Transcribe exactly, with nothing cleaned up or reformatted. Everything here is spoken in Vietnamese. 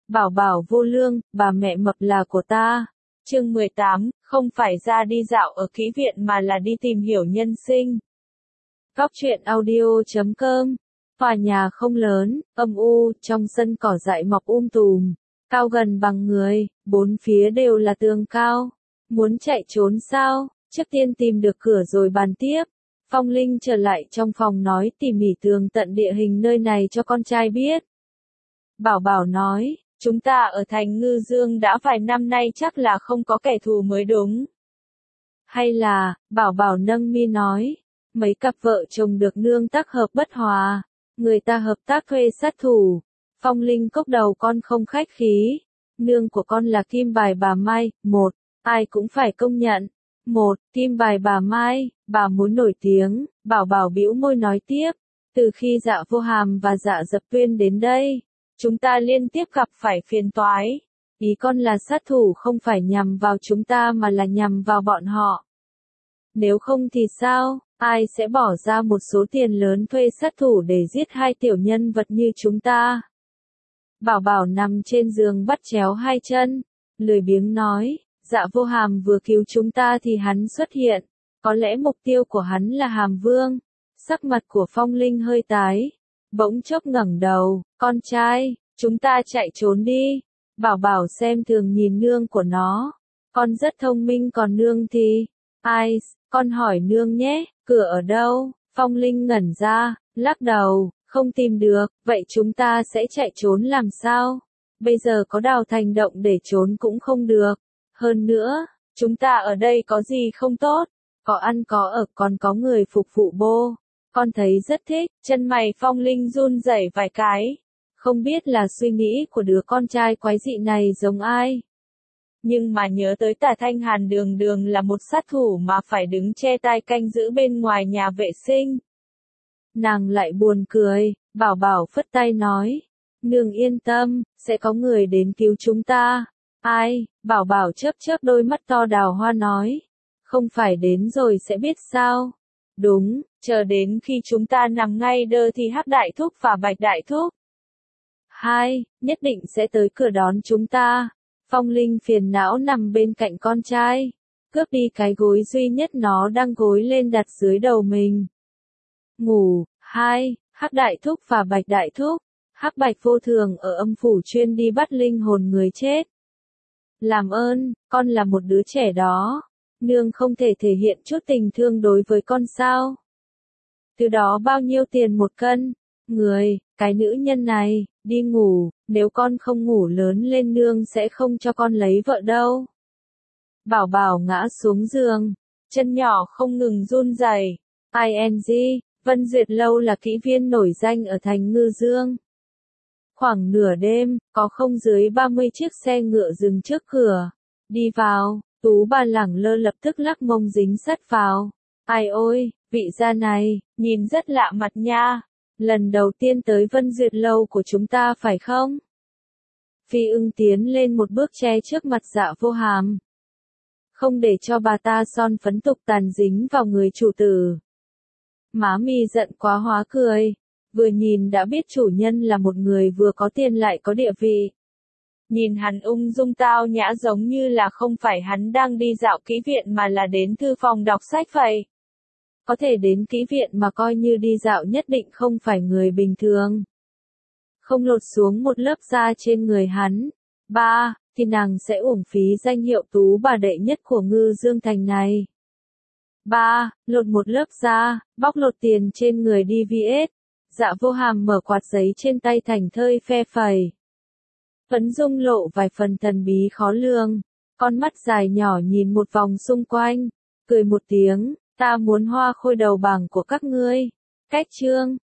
Bảo bảo vô lương, bà mẹ mập là của ta. Chương mười tám, không phải ra đi dạo ở kỹ viện mà là đi tìm hiểu nhân sinh. Góc truyện audio chấm com. Tòa nhà không lớn, âm u, trong sân cỏ dại mọc um tùm, cao gần bằng người, bốn phía đều là tường cao. Muốn chạy trốn sao? Trước tiên tìm được cửa rồi bàn tiếp. Phong Linh trở lại trong phòng nói tỉ mỉ tường tận địa hình nơi này cho con trai biết. Bảo Bảo nói, chúng ta ở thành Ngư Dương đã vài năm nay chắc là không có kẻ thù mới đúng. Hay là, Bảo Bảo nâng mi nói, mấy cặp vợ chồng được nương tác hợp bất hòa, người ta hợp tác thuê sát thủ. Phong Linh cốc đầu con không khách khí, nương của con là kim bài bà Mai, một, ai cũng phải công nhận. Một, kim bài bà Mai, bà muốn nổi tiếng, Bảo Bảo bĩu môi nói tiếp, từ khi Dạ Vô Hàm và Dạ Dập Tuyên đến đây, chúng ta liên tiếp gặp phải phiền toái. Ý con là sát thủ không phải nhằm vào chúng ta mà là nhằm vào bọn họ. Nếu không thì sao, ai sẽ bỏ ra một số tiền lớn thuê sát thủ để giết hai tiểu nhân vật như chúng ta? Bảo Bảo nằm trên giường bắt chéo hai chân, lười biếng nói, Dạ Vô Hàm vừa cứu chúng ta thì hắn xuất hiện, có lẽ mục tiêu của hắn là Hàm Vương. Sắc mặt của Phong Linh hơi tái, bỗng chốc ngẩng đầu, con trai, chúng ta chạy trốn đi. Bảo Bảo xem thường nhìn nương của nó, con rất thông minh còn nương thì, ai, con hỏi nương nhé, cửa ở đâu? Phong Linh ngẩn ra, lắc đầu, không tìm được, vậy chúng ta sẽ chạy trốn làm sao? Bây giờ có đào thành động để trốn cũng không được. Hơn nữa, chúng ta ở đây có gì không tốt, có ăn có ở còn có người phục vụ bô. Con thấy rất thích, chân mày Phong Linh run rẩy vài cái. Không biết là suy nghĩ của đứa con trai quái dị này giống ai. Nhưng mà nhớ tới Tả Thanh Hàn đường đường là một sát thủ mà phải đứng che tai canh giữ bên ngoài nhà vệ sinh. Nàng lại buồn cười, Bảo Bảo phất tay nói, nương yên tâm, sẽ có người đến cứu chúng ta. Ai? Bảo Bảo chớp chớp đôi mắt to đào hoa nói, không phải đến rồi sẽ biết sao? Đúng, chờ đến khi chúng ta nằm ngay đơ thì Hắc Đại Thúc và Bạch Đại Thúc. Hai, nhất định sẽ tới cửa đón chúng ta. Phong Linh phiền não nằm bên cạnh con trai, cướp đi cái gối duy nhất nó đang gối lên đặt dưới đầu mình. Ngủ. Hai, Hắc Đại Thúc và Bạch Đại Thúc. Hắc Bạch vô thường ở âm phủ chuyên đi bắt linh hồn người chết. Làm ơn, con là một đứa trẻ đó. Nương không thể thể hiện chút tình thương đối với con sao? Từ đó bao nhiêu tiền một cân? Người, cái nữ nhân này, đi ngủ, nếu con không ngủ lớn lên nương sẽ không cho con lấy vợ đâu. Bảo Bảo ngã xuống giường, chân nhỏ không ngừng run rẩy. i en giê, Vân Duyệt Lâu là kỹ viên nổi danh ở thành Ngư Dương. Khoảng nửa đêm, có không dưới ba mươi chiếc xe ngựa dừng trước cửa. Đi vào, Tú bà lẳng lơ lập tức lắc mông dính sắt vào. Ai ôi, vị gia này, nhìn rất lạ mặt nha. Lần đầu tiên tới Vân Duyệt Lâu của chúng ta phải không? Phi Ưng tiến lên một bước che trước mặt Dạ Vô Hàm. Không để cho bà ta son phấn tục tàn dính vào người chủ tử. Má mi giận quá hóa cười. Vừa nhìn đã biết chủ nhân là một người vừa có tiền lại có địa vị. Nhìn hắn ung dung tao nhã giống như là không phải hắn đang đi dạo kỹ viện mà là đến thư phòng đọc sách vậy. Có thể đến kỹ viện mà coi như đi dạo nhất định không phải người bình thường. Không lột xuống một lớp da trên người hắn. Ba, thì nàng sẽ uổng phí danh hiệu tú bà đệ nhất của Ngư Dương Thành này. Ba, lột một lớp da, bóc lột tiền trên người đê vê ét. Dạ Vô Hàm mở quạt giấy trên tay thành thơi phe phẩy. Phấn Dung lộ vài phần thần bí khó lường, con mắt dài nhỏ nhìn một vòng xung quanh, cười một tiếng, ta muốn hoa khôi đầu bảng của các ngươi. Cách chương